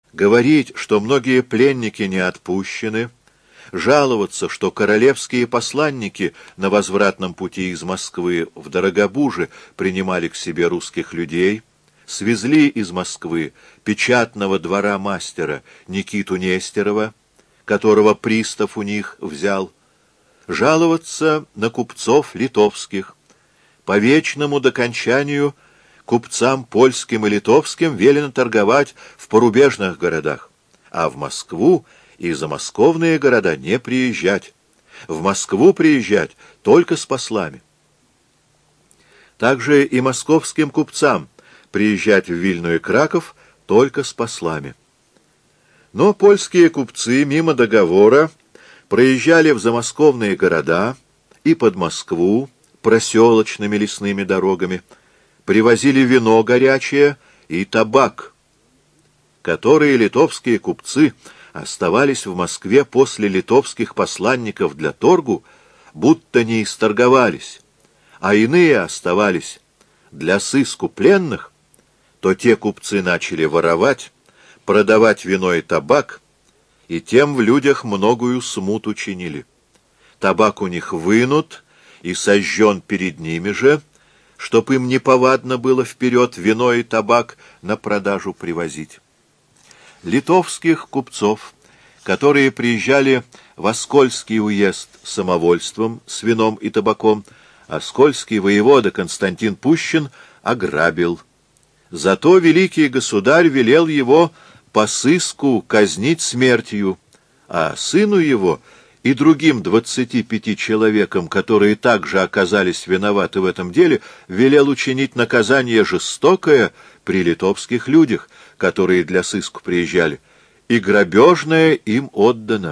говорить, что многие пленники не отпущены, жаловаться, что королевские посланники на возвратном пути из Москвы в Дорогобуже принимали к себе русских людей, свезли из Москвы печатного двора мастера Никиту Нестерова, которого пристав у них взял, жаловаться на купцов литовских. По вечному докончанию купцам польским и литовским велено торговать в порубежных городах, а в Москву и замосковные города не приезжать. В Москву приезжать только с послами. Также и московским купцам приезжать в Вильну и Краков только с послами. Но польские купцы мимо договора проезжали в замосковные города и под Москву проселочными лесными дорогами, привозили вино горячее и табак, которые литовские купцы оставались в Москве после литовских посланников для торгу, будто не исторговались, а иные оставались для сыску пленных, то те купцы начали воровать, продавать вино и табак, и тем в людях многую смуту чинили. Табак у них вынут и сожжен перед ними же, чтоб им неповадно было вперед вино и табак на продажу привозить. Литовских купцов, которые приезжали в Оскольский уезд самовольством с вином и табаком, оскольский воевода Константин Пущин ограбил. Зато великий государь велел его по сыску казнить смертью, а сыну его и другим 25 человекам, которые также оказались виноваты в этом деле, велел учинить наказание жестокое при литовских людях, которые для сыску приезжали, и грабежное им отдано.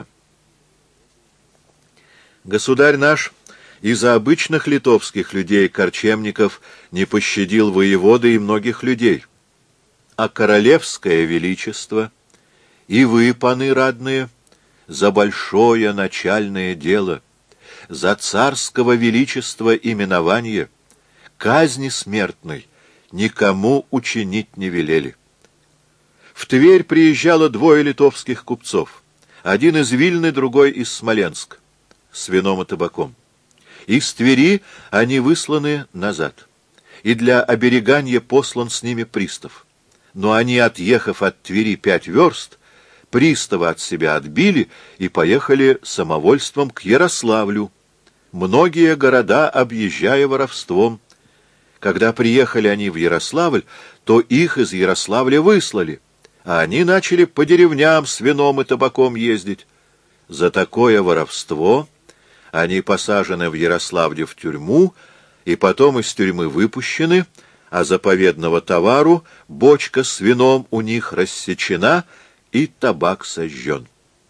Государь наш из-за обычных литовских людей, корчемников, не пощадил воеводы и многих людей. А королевское величество и вы, паны радные, за большое начальное дело, за царского величества именование, казни смертной никому учинить не велели. В Тверь приезжало 2 литовских купцов, один из Вильны, другой из Смоленска, с вином и табаком. Из Твери они высланы назад, и для оберегания послан с ними пристав. Но они, отъехав от Твери 5 верст, пристава от себя отбили и поехали самовольством к Ярославлю, многие города объезжая воровством. Когда приехали они в Ярославль, то их из Ярославля выслали, а они начали по деревням с вином и табаком ездить. За такое воровство они посажены в Ярославле в тюрьму и потом из тюрьмы выпущены, а заповедного товару бочка с вином у них рассечена и табак сожжен.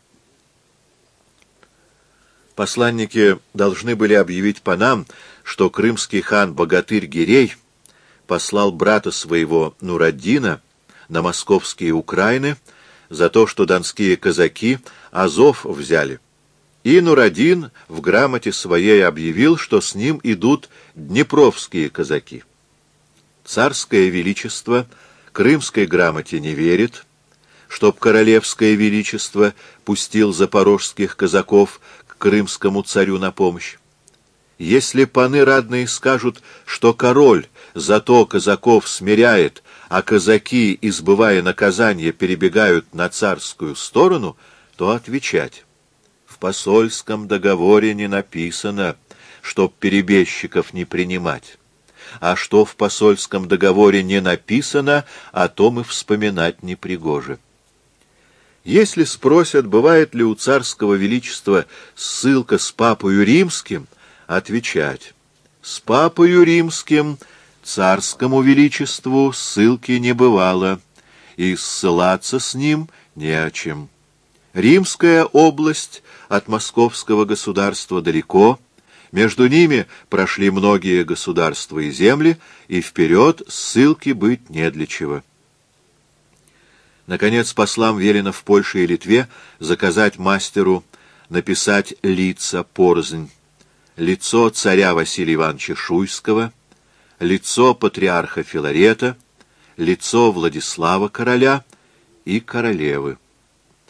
Посланники должны были объявить панам, что крымский хан Богатырь Гирей послал брата своего Нураддина на московские Украины за то, что донские казаки Азов взяли. И Нураддин в грамоте своей объявил, что с ним идут днепровские казаки. Царское величество крымской грамоте не верит, чтоб королевское величество пустил запорожских казаков к крымскому царю на помощь. Если паны радные скажут, что король зато казаков смиряет, а казаки, избывая наказание, перебегают на царскую сторону, то отвечать: в посольском договоре не написано, чтоб перебежчиков не принимать. А что в посольском договоре не написано, о том и вспоминать непригоже. Если спросят, бывает ли у царского величества ссылка с папою римским, отвечать: с папою римским царскому величеству ссылки не бывало, и ссылаться с ним не о чем. Римская область от московского государства далеко, между ними прошли многие государства и земли, и вперед ссылки быть не для чего. Наконец, послам велено в Польше и Литве заказать мастеру написать лица порознь: лицо царя Василия Ивановича Шуйского, лицо патриарха Филарета, лицо Владислава короля и королевы.